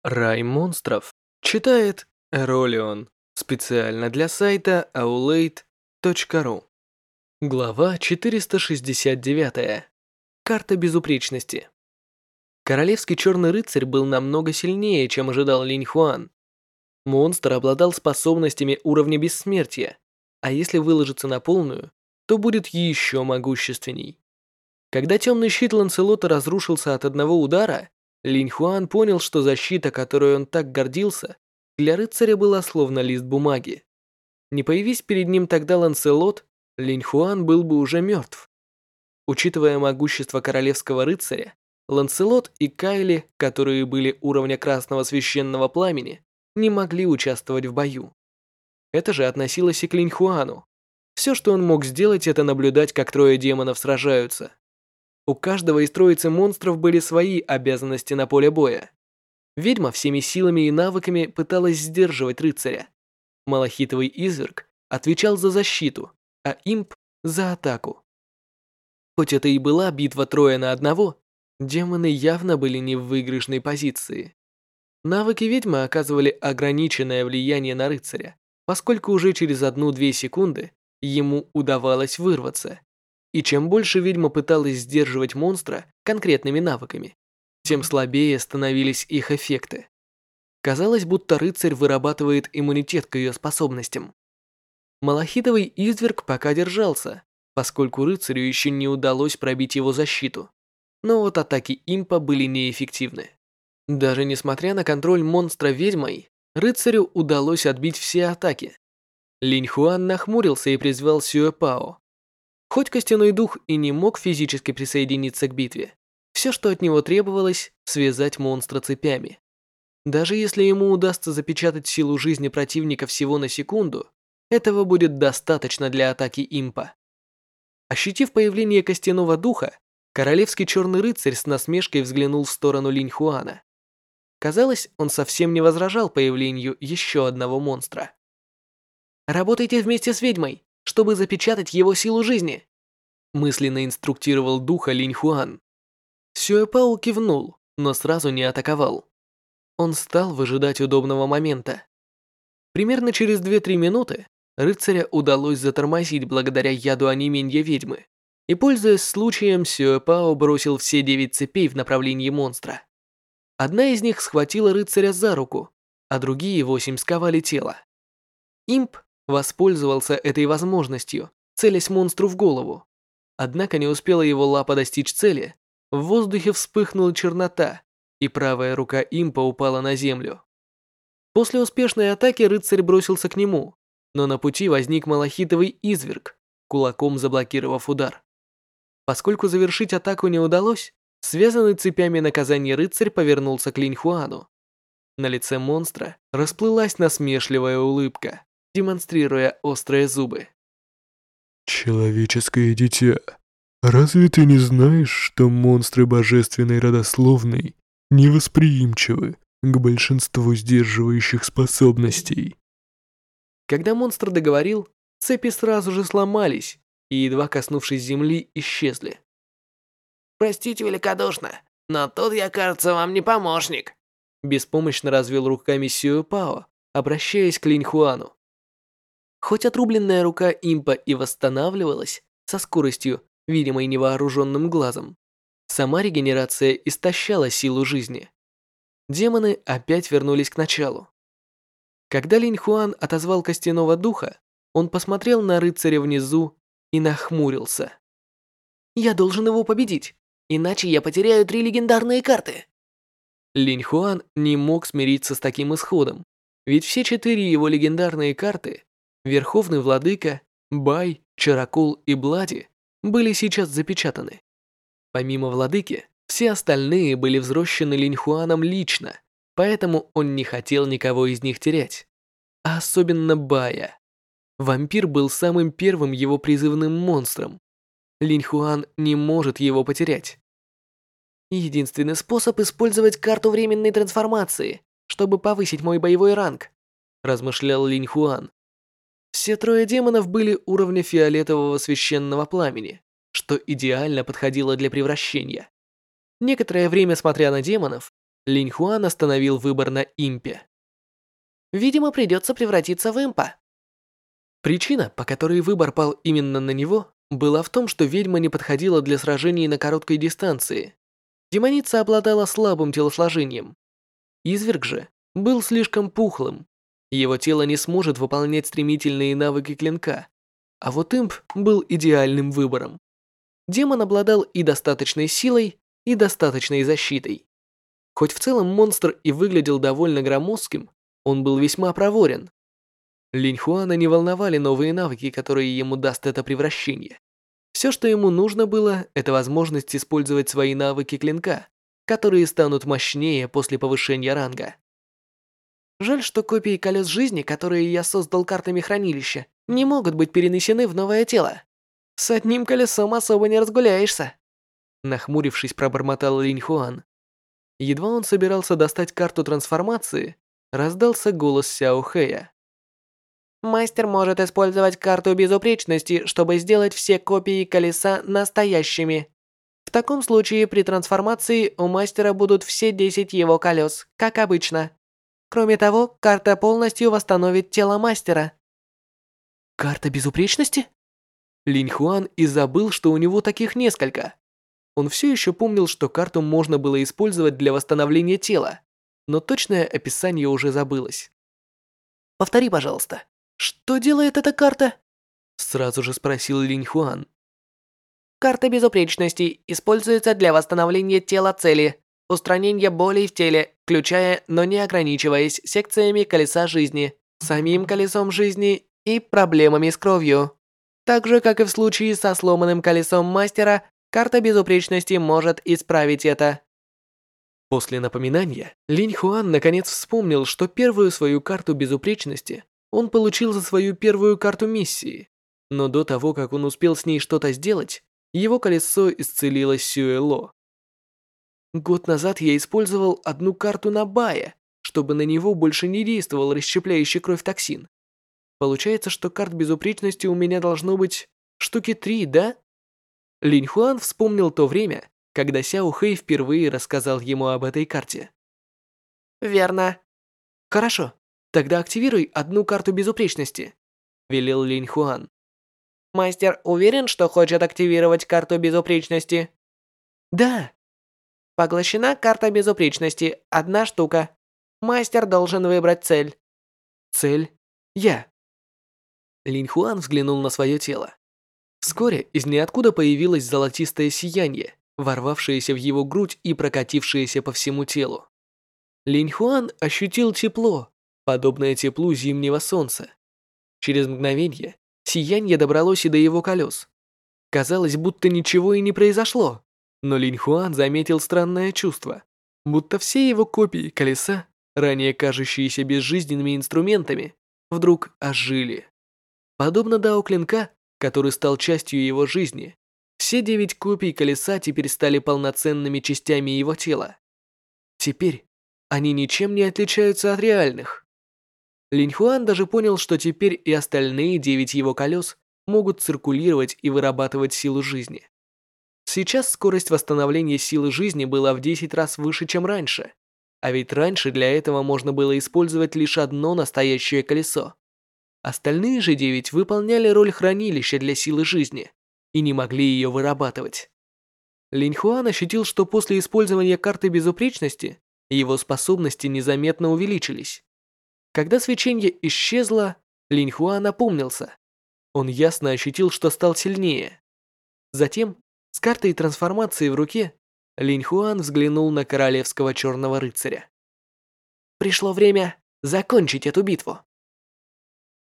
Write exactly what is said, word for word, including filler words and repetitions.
Рай монстров. Читает Эролион. Специально для сайта аулейт точка ру. Глава четыреста шестьдесят девять. Карта безупречности. Королевский черный рыцарь был намного сильнее, чем ожидал Линь Хуан. Монстр обладал способностями уровня бессмертия, а если выложиться на полную, то будет еще могущественней. Когда темный щит Ланселота разрушился от одного удара, Линь Хуан понял, что защита, которой он так гордился, для рыцаря была словно лист бумаги. Не появись перед ним тогда Ланселот, Линь Хуан был бы уже мертв. Учитывая могущество королевского рыцаря, Ланселот и Кайли, которые были уровня красного священного пламени, не могли участвовать в бою. Это же относилось и к Линь Хуану. Все, что он мог сделать, это наблюдать, как трое демонов сражаются. У каждого из троицы монстров были свои обязанности на поле боя. Ведьма всеми силами и навыками пыталась сдерживать рыцаря. Малахитовый изверг отвечал за защиту, а имп – за атаку. Хоть это и была битва трое на одного, демоны явно были не в выигрышной позиции. Навыки ведьмы оказывали ограниченное влияние на рыцаря, поскольку уже через одну-две секунды ему удавалось вырваться. И чем больше ведьма пыталась сдерживать монстра конкретными навыками, тем слабее становились их эффекты. Казалось, будто рыцарь вырабатывает иммунитет к ее способностям. Малахитовый изверг пока держался, поскольку рыцарю еще не удалось пробить его защиту. Но вот атаки импа были неэффективны. Даже несмотря на контроль монстра ведьмой, рыцарю удалось отбить все атаки. Линь Хуан нахмурился и призвал Сюэ Пао. Хоть костяной дух и не мог физически присоединиться к битве, все, что от него требовалось, связать монстра цепями. Даже если ему удастся запечатать силу жизни противника всего на секунду, этого будет достаточно для атаки импа. Ощутив появление костяного духа, королевский черный рыцарь с насмешкой взглянул в сторону Линь Хуана. Казалось, он совсем не возражал появлению еще одного монстра. «Работайте вместе с ведьмой, чтобы запечатать его силу жизни», мысленно инструктировал духа Линь Хуан. Сюэ Пао кивнул, но сразу не атаковал. Он стал выжидать удобного момента. Примерно через две-три минуты рыцаря удалось затормозить благодаря яду онемения ведьмы, и, пользуясь случаем, Сюэ Пао бросил все девять цепей в направлении монстра. Одна из них схватила рыцаря за руку, а другие восемь сковали тело. Имп воспользовался этой возможностью, целясь монстру в голову. Однако не успела его лапа достичь цели, в воздухе вспыхнула чернота, и правая рука импа упала на землю. После успешной атаки рыцарь бросился к нему, но на пути возник малахитовый изверг, кулаком заблокировав удар. Поскольку завершить атаку не удалось, связанный цепями наказания рыцарь повернулся к Линь Хуану. На лице монстра расплылась насмешливая улыбка, демонстрируя острые зубы. «Человеческое дитя, разве ты не знаешь, что монстры божественной родословной невосприимчивы к большинству сдерживающих способностей?» Когда монстр договорил, цепи сразу же сломались и, едва коснувшись земли, исчезли. «Простите великодушно, но тут я, кажется, вам не помощник», беспомощно развел руками Сюэ Пао, обращаясь к Линь Хуану. Хоть отрубленная рука импа и восстанавливалась со скоростью, видимой невооруженным глазом, сама регенерация истощала силу жизни. Демоны опять вернулись к началу. Когда Линь Хуан отозвал костяного духа, он посмотрел на рыцаря внизу и нахмурился. «Я должен его победить, иначе я потеряю три легендарные карты». Линь Хуан не мог смириться с таким исходом, ведь все четыре его легендарные карты — Верховный Владыка, Бай, Чаракул и Блади — были сейчас запечатаны. Помимо Владыки, все остальные были взрощены Линь Хуаном лично, поэтому он не хотел никого из них терять. А особенно Бая. Вампир был самым первым его призывным монстром. Линь Хуан не может его потерять. Единственный способ использовать карту временной трансформации, чтобы повысить мой боевой ранг, размышлял Линь Хуан. Все трое демонов были уровня фиолетового священного пламени, что идеально подходило для превращения. Некоторое время смотря на демонов, Линь Хуан остановил выбор на импе. Видимо, придется превратиться в импа. Причина, по которой выбор пал именно на него, была в том, что ведьма не подходила для сражений на короткой дистанции. Демоница обладала слабым телосложением. Изверг же был слишком пухлым. Его тело не сможет выполнять стремительные навыки клинка. А вот имп был идеальным выбором. Демон обладал и достаточной силой, и достаточной защитой. Хоть в целом монстр и выглядел довольно громоздким, он был весьма проворен. Линь Хуана не волновали новые навыки, которые ему даст это превращение. Все, что ему нужно было, это возможность использовать свои навыки клинка, которые станут мощнее после повышения ранга. Жаль, что копии колес жизни, которые я создал картами хранилища, не могут быть перенесены в новое тело. С одним колесом особо не разгуляешься. Нахмурившись, пробормотал Линь Хуан. Едва он собирался достать карту трансформации, раздался голос Сяо Хэя. Мастер может использовать карту безупречности, чтобы сделать все копии колеса настоящими. В таком случае при трансформации у мастера будут все десять его колес, как обычно. Кроме того, карта полностью восстановит тело мастера. Карта безупречности? Линь Хуан и забыл, что у него таких несколько. Он все еще помнил, что карту можно было использовать для восстановления тела, но точное описание уже забылось. Повтори, пожалуйста. Что делает эта карта? Сразу же спросил Линь Хуан. Карта безупречности используется для восстановления тела цели, устранения болей в теле, включая, но не ограничиваясь секциями колеса жизни, самим колесом жизни и проблемами с кровью. Так же, как и в случае со сломанным колесом мастера, карта безупречности может исправить это. После напоминания, Линь Хуан наконец вспомнил, что первую свою карту безупречности он получил за свою первую карту миссии, но до того, как он успел с ней что-то сделать, его колесо исцелило Сюэло. Год назад я использовал одну карту на Бае, чтобы на него больше не действовал расщепляющий кровь токсин. Получается, что карт безупречности у меня должно быть штуки три, да? Линь Хуан вспомнил то время, когда Сяо Хэй впервые рассказал ему об этой карте. Верно. Хорошо, тогда активируй одну карту безупречности, велел Линь Хуан. Мастер уверен, что хочет активировать карту безупречности? Да. Поглощена карта безупречности, одна штука. Мастер должен выбрать цель. Цель? Я. Линь Хуан взглянул на свое тело. Вскоре из ниоткуда появилось золотистое сияние, ворвавшееся в его грудь и прокатившееся по всему телу. Линь Хуан ощутил тепло, подобное теплу зимнего солнца. Через мгновение сияние добралось и до его колес. Казалось, будто ничего и не произошло, но Линь Хуан заметил странное чувство, будто все его копии колеса, ранее кажущиеся безжизненными инструментами, вдруг ожили. Подобно дао клинка, который стал частью его жизни, все девять копий колеса теперь стали полноценными частями его тела. Теперь они ничем не отличаются от реальных. Линь Хуан даже понял, что теперь и остальные девять его колес могут циркулировать и вырабатывать силу жизни. Сейчас скорость восстановления силы жизни была в десять раз выше, чем раньше, а ведь раньше для этого можно было использовать лишь одно настоящее колесо. Остальные же девять выполняли роль хранилища для силы жизни и не могли ее вырабатывать. Линь Хуан ощутил, что после использования карты безупречности его способности незаметно увеличились. Когда свечение исчезло, Линь Хуан опомнился. Он ясно ощутил, что стал сильнее. Затем, с картой трансформации в руке, Линь Хуан взглянул на королевского черного рыцаря. Пришло время закончить эту битву.